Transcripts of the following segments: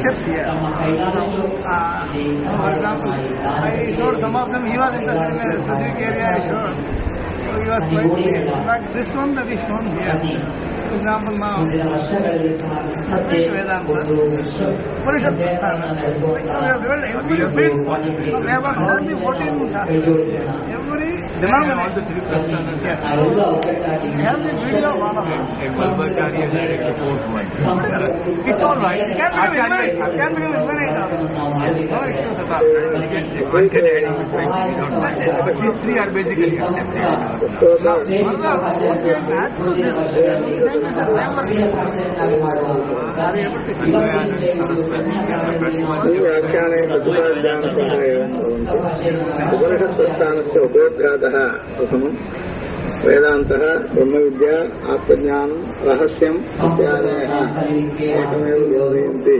teachers here. For example, I showed some of them. He was interested in a specific area. I showed. So he was quite pleased. In fact, this one that is shown here. For example, now, Advaita Vedanta, Upanishad Prasthana. We have developed every bit. We have got all the 14 Shastras. Every denomination. Yes. We have the video of all of them. It's all right. It can become infinite. It can become infinite. No issues at all. One can add it, but these three are basically accepted. उपनिषत्प्रस्थानस्य उपोद्घातः प्रथमं वेदान्तः ब्रह्मविद्या आत्मज्ञानं रहस्यम् इत्यादयः एकमेव बोधयन्ति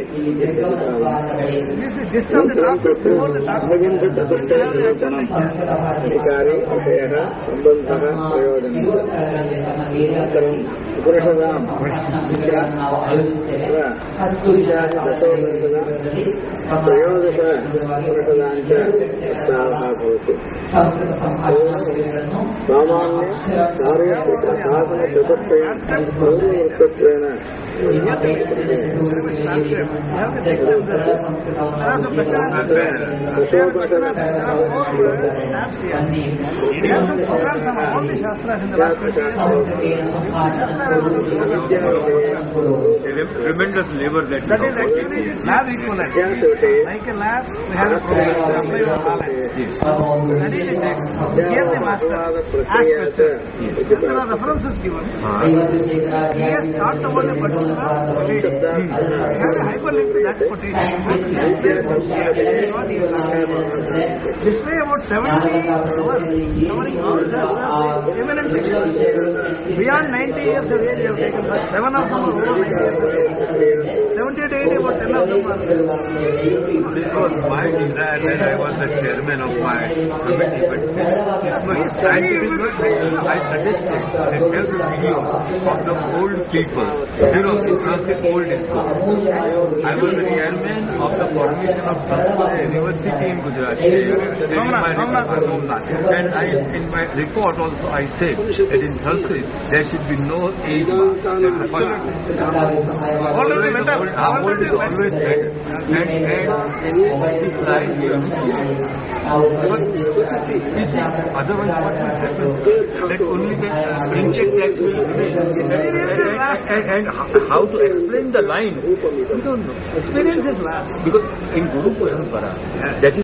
षड्विंशतिनिरूपणम् अधिकारी विषयः सम्बन्धः प्रयोजनम् अनन्तरम् उपनिषदां त्रयोदश उपनिषदाञ्च प्रस्तावः भवति सामान्य सार्वत्रिक साधन चतुष्टयं पूर्ववृत्तत्वेन Tremendous labor that is actually lab equivalent. Like a lab, we have a program to apply your knowledge. That is the text. Here the master asks questions. There are references given. He has talked about a particular quotation. We have a hyperlink to that quotation. Display about 70 hours covering all the eminent texts. Beyond 90 years of age, we have taken 7 of them are over 90 years of age. 70 to 80, about 10 of them are. This was my desire when I was the chairman of my committee, but I suggested that there's a video of the old people. You know, it's not the old school. I was the chairman of the formation of Sanskrit University in Gujarat. And in my report also I said that in Sanskrit there should be no age mark. Already better. Old is always better. And this line here, otherwise what will happen? That only the printed text will remain. And how to explain the line? We don't know. Experience is last. Because in Guru Parampara, that is